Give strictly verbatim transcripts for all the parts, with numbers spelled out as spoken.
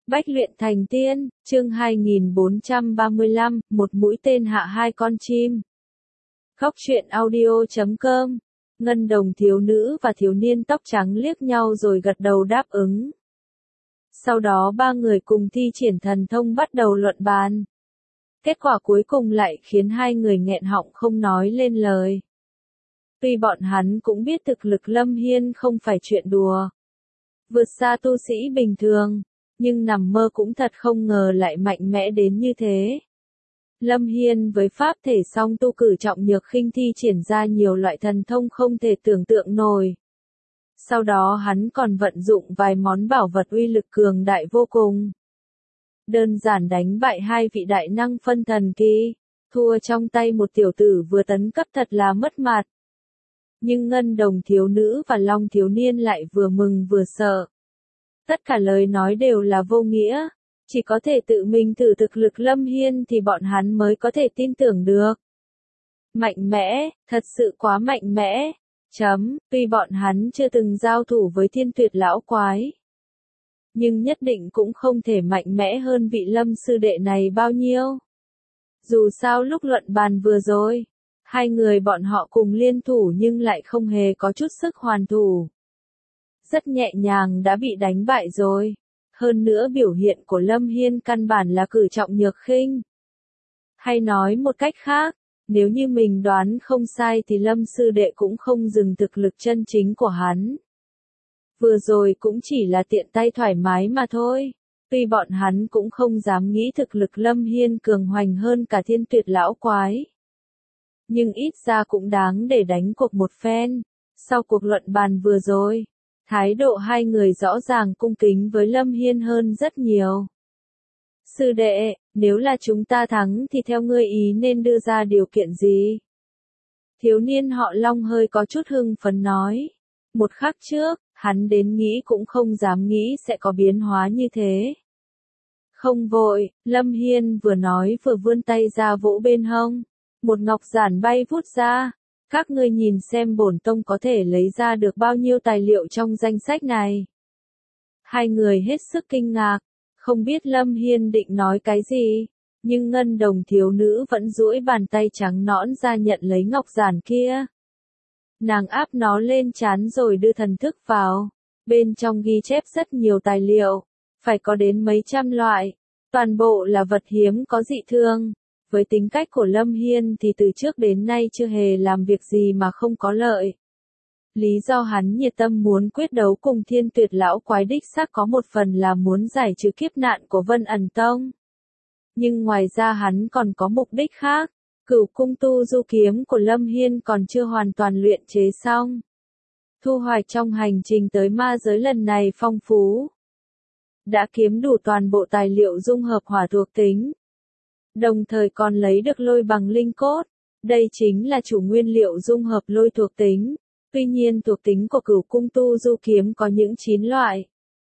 Bách luyện thành tiên, chương hai nghìn bốn trăm ba mươi lăm, một mũi tên hạ hai con chim. Khóc chuyện audio chấm com. Ngân đồng thiếu nữ và thiếu niên tóc trắng liếc nhau rồi gật đầu đáp ứng. Sau đó ba người cùng thi triển thần thông bắt đầu luận bàn. Kết quả cuối cùng lại khiến hai người nghẹn họng không nói lên lời. Tuy bọn hắn cũng biết thực lực Lâm Hiên không phải chuyện đùa, vượt xa tu sĩ bình thường, nhưng nằm mơ cũng thật không ngờ lại mạnh mẽ đến như thế. Lâm Hiên với pháp thể song tu cử trọng nhược khinh thi triển ra nhiều loại thần thông không thể tưởng tượng nổi. Sau đó hắn còn vận dụng vài món bảo vật uy lực cường đại vô cùng. Đơn giản đánh bại hai vị đại năng phân thần kỳ, thua trong tay một tiểu tử vừa tấn cấp thật là mất mặt. Nhưng ngân đồng thiếu nữ và long thiếu niên lại vừa mừng vừa sợ. Tất cả lời nói đều là vô nghĩa, chỉ có thể tự mình thử thực lực Lâm Hiên thì bọn hắn mới có thể tin tưởng được. Mạnh mẽ, thật sự quá mạnh mẽ. Chấm, tuy bọn hắn chưa từng giao thủ với thiên tuyệt lão quái, nhưng nhất định cũng không thể mạnh mẽ hơn vị Lâm sư đệ này bao nhiêu. Dù sao lúc luận bàn vừa rồi, hai người bọn họ cùng liên thủ nhưng lại không hề có chút sức hoàn thủ. Rất nhẹ nhàng đã bị đánh bại rồi. Hơn nữa biểu hiện của Lâm Hiên căn bản là cử trọng nhược khinh. Hay nói một cách khác, nếu như mình đoán không sai thì Lâm sư đệ cũng không dừng thực lực chân chính của hắn. Vừa rồi cũng chỉ là tiện tay thoải mái mà thôi. Tuy bọn hắn cũng không dám nghĩ thực lực Lâm Hiên cường hoành hơn cả thiên tuyệt lão quái, nhưng ít ra cũng đáng để đánh cuộc một phen. Sau cuộc luận bàn vừa rồi, thái độ hai người rõ ràng cung kính với Lâm Hiên hơn rất nhiều. Sư đệ, nếu là chúng ta thắng thì theo ngươi ý nên đưa ra điều kiện gì? Thiếu niên họ Long hơi có chút hưng phấn nói. Một khắc trước, hắn đến nghĩ cũng không dám nghĩ sẽ có biến hóa như thế. Không vội, Lâm Hiên vừa nói vừa vươn tay ra vỗ bên hông. Một ngọc giản bay vút ra. Các ngươi nhìn xem bổn tông có thể lấy ra được bao nhiêu tài liệu trong danh sách này. Hai người hết sức kinh ngạc, không biết Lâm Hiên định nói cái gì, nhưng ngân đồng thiếu nữ vẫn duỗi bàn tay trắng nõn ra nhận lấy ngọc giản kia. Nàng áp nó lên trán rồi đưa thần thức vào, bên trong ghi chép rất nhiều tài liệu, phải có đến mấy trăm loại, toàn bộ là vật hiếm có dị thương. Với tính cách của Lâm Hiên thì từ trước đến nay chưa hề làm việc gì mà không có lợi. Lý do hắn nhiệt tâm muốn quyết đấu cùng thiên tuyệt lão quái đích xác có một phần là muốn giải trừ kiếp nạn của Vân ẩn tông. Nhưng ngoài ra hắn còn có mục đích khác. Cửu cung tu du kiếm của Lâm Hiên còn chưa hoàn toàn luyện chế xong. Thu hoạch trong hành trình tới ma giới lần này phong phú. Đã kiếm đủ toàn bộ tài liệu dung hợp hỏa thuộc tính. Đồng thời còn lấy được lôi bằng linh cốt. Đây chính là chủ nguyên liệu dung hợp lôi thuộc tính. Tuy nhiên thuộc tính của cửu cung tu du kiếm có những chín loại.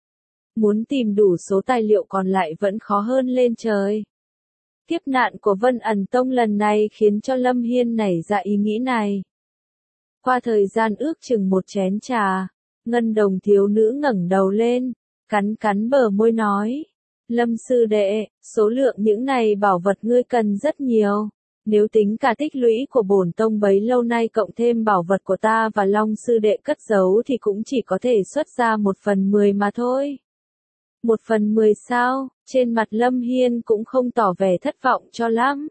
Muốn tìm đủ số tài liệu còn lại vẫn khó hơn lên trời. Kiếp nạn của Vân ẩn tông lần này khiến cho Lâm Hiên nảy ra ý nghĩ này. Qua thời gian ước chừng một chén trà, ngân đồng thiếu nữ ngẩng đầu lên, cắn cắn bờ môi nói. Lâm sư đệ, số lượng những này bảo vật ngươi cần rất nhiều. Nếu tính cả tích lũy của bổn tông bấy lâu nay cộng thêm bảo vật của ta và Long sư đệ cất giấu thì cũng chỉ có thể xuất ra một phần mười mà thôi. Một phần mười sao? Trên mặt Lâm Hiên cũng không tỏ vẻ thất vọng cho lắm.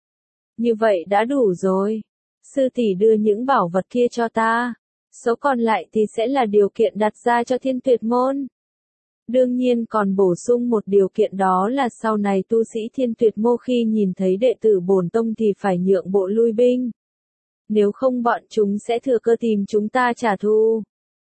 Như vậy đã đủ rồi. Sư tỷ đưa những bảo vật kia cho ta. Số còn lại thì sẽ là điều kiện đặt ra cho thiên tuyệt môn. Đương nhiên còn bổ sung một điều kiện, đó là sau này tu sĩ thiên tuyệt môn khi nhìn thấy đệ tử bổn tông thì phải nhượng bộ lui binh. Nếu không bọn chúng sẽ thừa cơ tìm chúng ta trả thù.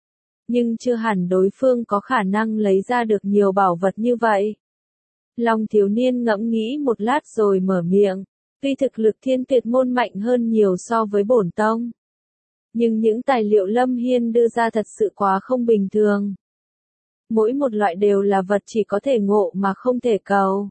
Nhưng chưa hẳn đối phương có khả năng lấy ra được nhiều bảo vật như vậy. Long thiếu niên ngẫm nghĩ một lát rồi mở miệng. Tuy thực lực thiên tuyệt môn mạnh hơn nhiều so với bổn tông, nhưng những tài liệu Lâm Hiên đưa ra thật sự quá không bình thường. Mỗi một loại đều là vật chỉ có thể ngộ mà không thể cầu.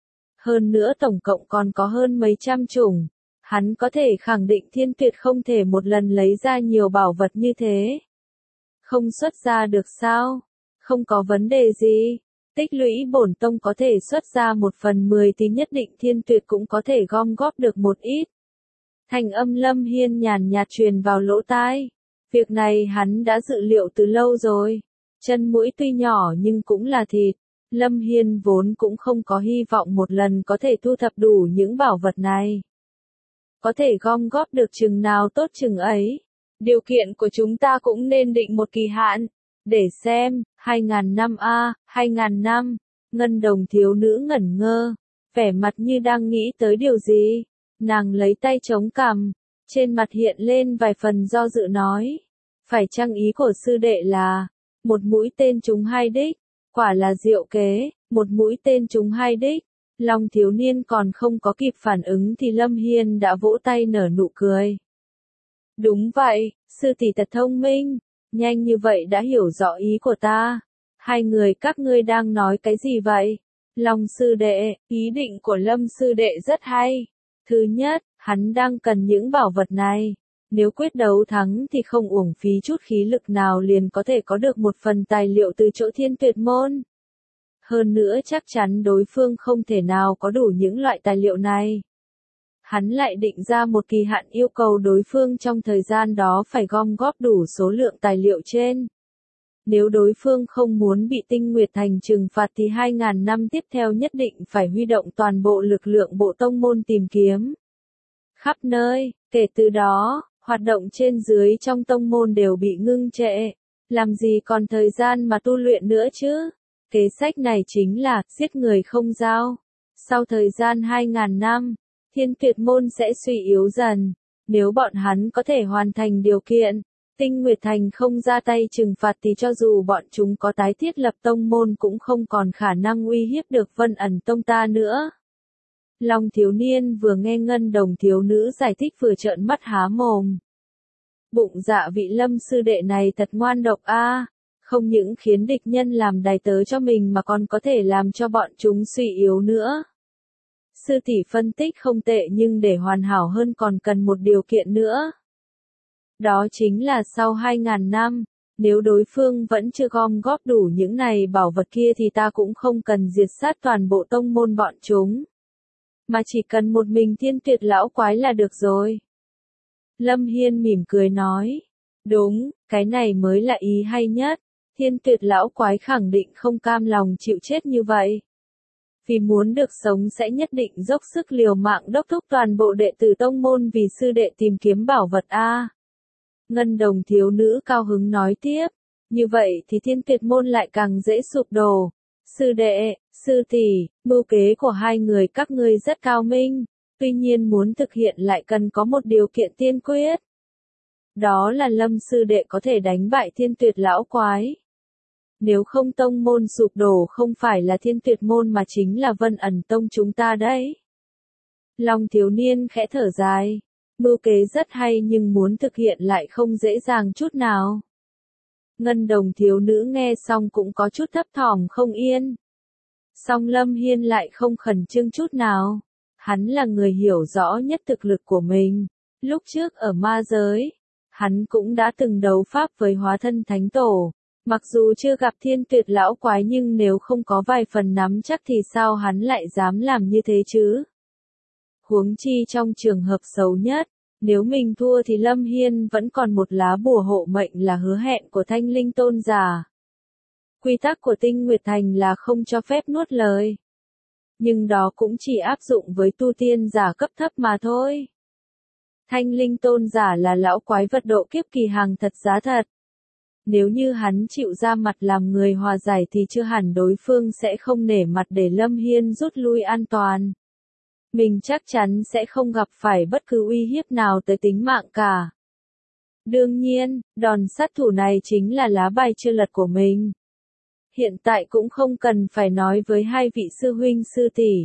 Hơn nữa tổng cộng còn có hơn mấy trăm chủng. Hắn có thể khẳng định thiên tuyệt không thể một lần lấy ra nhiều bảo vật như thế. Không xuất ra được sao? Không có vấn đề gì. Tích lũy bổn tông có thể xuất ra một phần mười thì nhất định Thiên Tuyệt cũng có thể gom góp được một ít. Thành âm Lâm Hiên nhàn nhạt truyền vào lỗ tai. Việc này hắn đã dự liệu từ lâu rồi. Chân mũi tuy nhỏ nhưng cũng là thịt. Lâm Hiên vốn cũng không có hy vọng một lần có thể thu thập đủ những bảo vật này. Có thể gom góp được chừng nào tốt chừng ấy. Điều kiện của chúng ta cũng nên định một kỳ hạn. Để xem, hai ngàn năm a, hai ngàn năm. Ngân Đồng thiếu nữ ngẩn ngơ, vẻ mặt như đang nghĩ tới điều gì. Nàng lấy tay chống cằm, trên mặt hiện lên vài phần do dự nói. Phải chăng ý của sư đệ là, một mũi tên trúng hai đích, quả là diệu kế, một mũi tên trúng hai đích. Long thiếu niên còn không có kịp phản ứng thì Lâm Hiên đã vỗ tay nở nụ cười. Đúng vậy, sư tỷ thật thông minh, nhanh như vậy đã hiểu rõ ý của ta. Hai người các ngươi đang nói cái gì vậy? Long sư đệ, ý định của Lâm sư đệ rất hay. Thứ nhất, hắn đang cần những bảo vật này. Nếu quyết đấu thắng thì không uổng phí chút khí lực nào liền có thể có được một phần tài liệu từ chỗ Thiên Tuyệt môn. Hơn nữa chắc chắn đối phương không thể nào có đủ những loại tài liệu này. Hắn lại định ra một kỳ hạn yêu cầu đối phương trong thời gian đó phải gom góp đủ số lượng tài liệu trên. Nếu đối phương không muốn bị Tinh Nguyệt Thành trừng phạt thì hai ngàn năm tiếp theo nhất định phải huy động toàn bộ lực lượng bộ tông môn tìm kiếm. Khắp nơi, kể từ đó, hoạt động trên dưới trong tông môn đều bị ngưng trệ. Làm gì còn thời gian mà tu luyện nữa chứ? Kế sách này chính là giết người không giao. Sau thời gian hai ngàn năm, Thiên Tuyệt môn sẽ suy yếu dần. Nếu bọn hắn có thể hoàn thành điều kiện, Tinh Nguyệt Thành không ra tay trừng phạt thì cho dù bọn chúng có tái thiết lập tông môn cũng không còn khả năng uy hiếp được Vân Ẩn Tông ta nữa. Long thiếu niên vừa nghe Ngân Đồng thiếu nữ giải thích vừa trợn mắt há mồm. Bụng dạ vị Lâm sư đệ này thật ngoan độc a, không những khiến địch nhân làm đày tớ cho mình mà còn có thể làm cho bọn chúng suy yếu nữa. Sư tỷ phân tích không tệ nhưng để hoàn hảo hơn còn cần một điều kiện nữa. Đó chính là sau hai ngàn năm, nếu đối phương vẫn chưa gom góp đủ những này bảo vật kia thì ta cũng không cần diệt sát toàn bộ tông môn bọn chúng. Mà chỉ cần một mình Thiên Tuyệt lão quái là được rồi. Lâm Hiên mỉm cười nói. Đúng, cái này mới là ý hay nhất. Thiên Tuyệt lão quái khẳng định không cam lòng chịu chết như vậy. Vì muốn được sống sẽ nhất định dốc sức liều mạng đốc thúc toàn bộ đệ tử tông môn vì sư đệ tìm kiếm bảo vật a. Ngân Đồng thiếu nữ cao hứng nói tiếp. Như vậy thì Thiên Tuyệt môn lại càng dễ sụp đổ. Sư đệ, sư tỷ, mưu kế của hai người các ngươi rất cao minh, tuy nhiên muốn thực hiện lại cần có một điều kiện tiên quyết. Đó là Lâm sư đệ có thể đánh bại Thiên Tuyệt lão quái. Nếu không tông môn sụp đổ không phải là Thiên Tuyệt môn mà chính là Vân Ẩn Tông chúng ta đấy. Long thiếu niên khẽ thở dài. Mưu kế rất hay nhưng muốn thực hiện lại không dễ dàng chút nào. Ngân Đồng thiếu nữ nghe xong cũng có chút thấp thỏm không yên. Song Lâm Hiên lại không khẩn trương chút nào. Hắn là người hiểu rõ nhất thực lực của mình. Lúc trước ở ma giới, hắn cũng đã từng đấu pháp với hóa thân thánh tổ. Mặc dù chưa gặp Thiên Tuyệt lão quái nhưng nếu không có vài phần nắm chắc thì sao hắn lại dám làm như thế chứ? Huống chi trong trường hợp xấu nhất, nếu mình thua thì Lâm Hiên vẫn còn một lá bùa hộ mệnh là hứa hẹn của Thanh Linh tôn giả. Quy tắc của Tinh Nguyệt Thành là không cho phép nuốt lời. Nhưng đó cũng chỉ áp dụng với tu tiên giả cấp thấp mà thôi. Thanh Linh tôn giả là lão quái vật độ kiếp kỳ hàng thật giá thật. Nếu như hắn chịu ra mặt làm người hòa giải thì chưa hẳn đối phương sẽ không nể mặt để Lâm Hiên rút lui an toàn. Mình chắc chắn sẽ không gặp phải bất cứ uy hiếp nào tới tính mạng cả. Đương nhiên, đòn sát thủ này chính là lá bài chưa lật của mình. Hiện tại cũng không cần phải nói với hai vị sư huynh sư tỷ.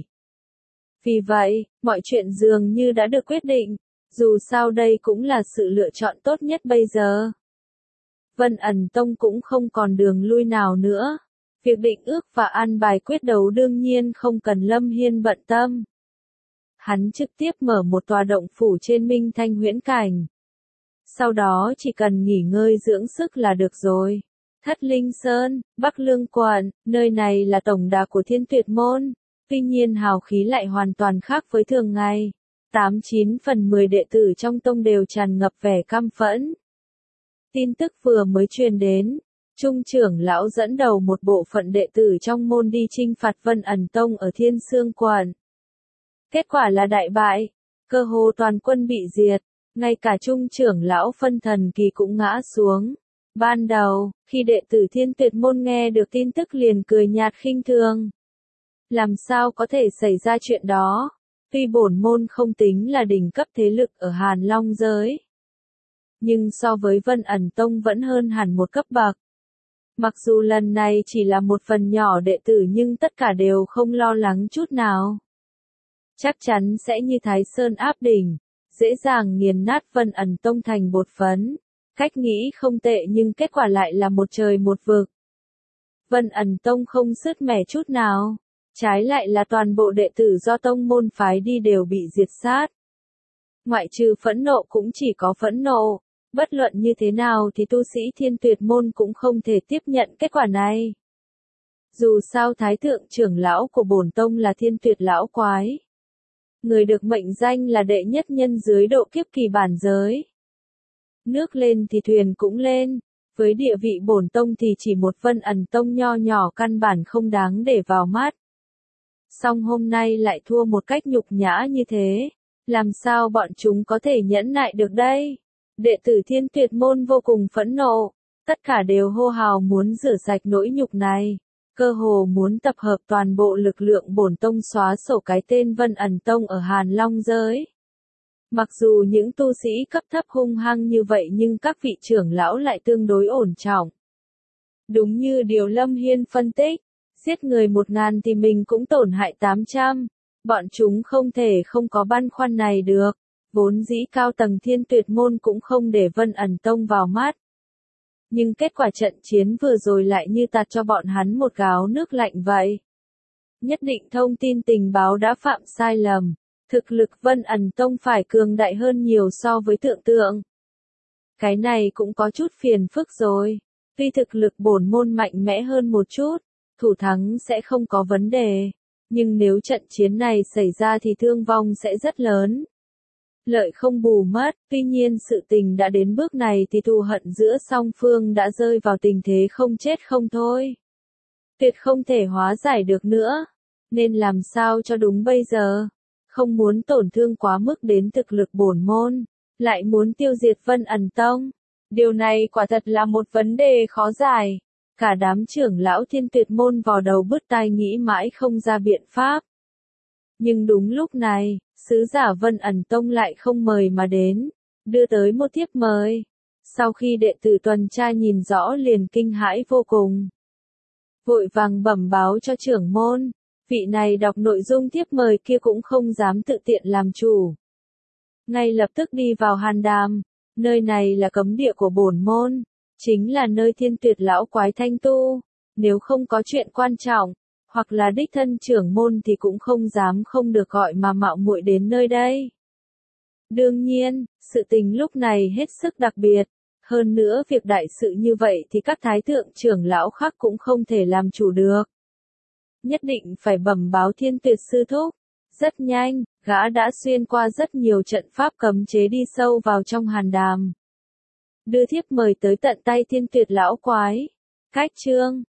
Vì vậy, mọi chuyện dường như đã được quyết định, dù sao đây cũng là sự lựa chọn tốt nhất bây giờ. Vân Ẩn Tông cũng không còn đường lui nào nữa. Việc định ước và an bài quyết đấu đương nhiên không cần Lâm Hiên bận tâm. Hắn trực tiếp mở một tòa động phủ trên Minh Thanh Huyễn Cảnh. Sau đó chỉ cần nghỉ ngơi dưỡng sức là được rồi. Thất Linh Sơn, Bắc Lương quận, nơi này là tổng đà của Thiên Tuyệt môn. Tuy nhiên hào khí lại hoàn toàn khác với thường ngày. Tám chín phần mười đệ tử trong tông đều tràn ngập vẻ căm phẫn. Tin tức vừa mới truyền đến, Trung trưởng lão dẫn đầu một bộ phận đệ tử trong môn đi chinh phạt Vân Ẩn Tông ở Thiên Sương quận. Kết quả là đại bại, cơ hồ toàn quân bị diệt, ngay cả Trung trưởng lão phân thần kỳ cũng ngã xuống. Ban đầu, khi đệ tử Thiên Tuyệt môn nghe được tin tức liền cười nhạt khinh thường. Làm sao có thể xảy ra chuyện đó? Tuy bổn môn không tính là đỉnh cấp thế lực ở Hàn Long giới, nhưng so với Vân Ẩn Tông vẫn hơn hẳn một cấp bậc. Mặc dù lần này chỉ là một phần nhỏ đệ tử nhưng tất cả đều không lo lắng chút nào. Chắc chắn sẽ như Thái Sơn áp đỉnh, dễ dàng nghiền nát Vân Ẩn Tông thành bột phấn. Cách nghĩ không tệ nhưng kết quả lại là một trời một vực. Vân Ẩn Tông không sứt mẻ chút nào, trái lại là toàn bộ đệ tử do tông môn phái đi đều bị diệt sát. Ngoại trừ phẫn nộ cũng chỉ có phẫn nộ, bất luận như thế nào thì tu sĩ Thiên Tuyệt môn cũng không thể tiếp nhận kết quả này. Dù sao Thái thượng trưởng lão của bổn tông là Thiên Tuyệt lão quái, người được mệnh danh là đệ nhất nhân dưới độ kiếp kỳ bản giới. Nước lên thì thuyền cũng lên, với địa vị bổn tông thì chỉ một Vân Ẩn Tông nho nhỏ căn bản không đáng để vào mắt. Song hôm nay lại thua một cách nhục nhã như thế, làm sao bọn chúng có thể nhẫn nại được đây? Đệ tử Thiên Tuyệt môn vô cùng phẫn nộ, tất cả đều hô hào muốn rửa sạch nỗi nhục này, cơ hồ muốn tập hợp toàn bộ lực lượng bổn tông xóa sổ cái tên Vân Ẩn Tông ở Hàn Long giới. Mặc dù những tu sĩ cấp thấp hung hăng như vậy nhưng các vị trưởng lão lại tương đối ổn trọng. Đúng như điều Lâm Hiên phân tích, giết người một ngàn thì mình cũng tổn hại tám trăm, bọn chúng không thể không có băn khoăn này được, vốn dĩ cao tầng Thiên Tuyệt môn cũng không để Vân Ẩn Tông vào mắt. Nhưng kết quả trận chiến vừa rồi lại như tạt cho bọn hắn một gáo nước lạnh vậy. Nhất định thông tin tình báo đã phạm sai lầm. Thực lực Vân Ẩn Tông phải cường đại hơn nhiều so với tưởng tượng. Cái này cũng có chút phiền phức rồi. Tuy thực lực bổn môn mạnh mẽ hơn một chút, thủ thắng sẽ không có vấn đề. Nhưng nếu trận chiến này xảy ra thì thương vong sẽ rất lớn. Lợi không bù mất, tuy nhiên sự tình đã đến bước này thì thù hận giữa song phương đã rơi vào tình thế không chết không thôi. Tuyệt không thể hóa giải được nữa. Nên làm sao cho đúng bây giờ? Không muốn tổn thương quá mức đến thực lực bổn môn, lại muốn tiêu diệt Vân Ẩn Tông. Điều này quả thật là một vấn đề khó giải. Cả đám trưởng lão Thiên Tuyệt môn vò đầu bứt tai nghĩ mãi không ra biện pháp. Nhưng đúng lúc này, sứ giả Vân Ẩn Tông lại không mời mà đến, đưa tới một thiếp mời. Sau khi đệ tử tuần tra nhìn rõ liền kinh hãi vô cùng. Vội vàng bẩm báo cho trưởng môn. Vị này đọc nội dung thiếp mời kia cũng không dám tự tiện làm chủ. Ngay lập tức đi vào hàn đàm, nơi này là cấm địa của bổn môn, chính là nơi Thiên Tuyệt lão quái thanh tu, nếu không có chuyện quan trọng, hoặc là đích thân trưởng môn thì cũng không dám không được gọi mà mạo muội đến nơi đây. Đương nhiên, sự tình lúc này hết sức đặc biệt, hơn nữa việc đại sự như vậy thì các thái thượng trưởng lão khác cũng không thể làm chủ được. Nhất định phải bẩm báo Thiên Tuyệt sư thúc. Rất nhanh, gã đã xuyên qua rất nhiều trận pháp cấm chế đi sâu vào trong hàn đàm. Đưa thiếp mời tới tận tay Thiên Tuyệt lão quái. Cách chương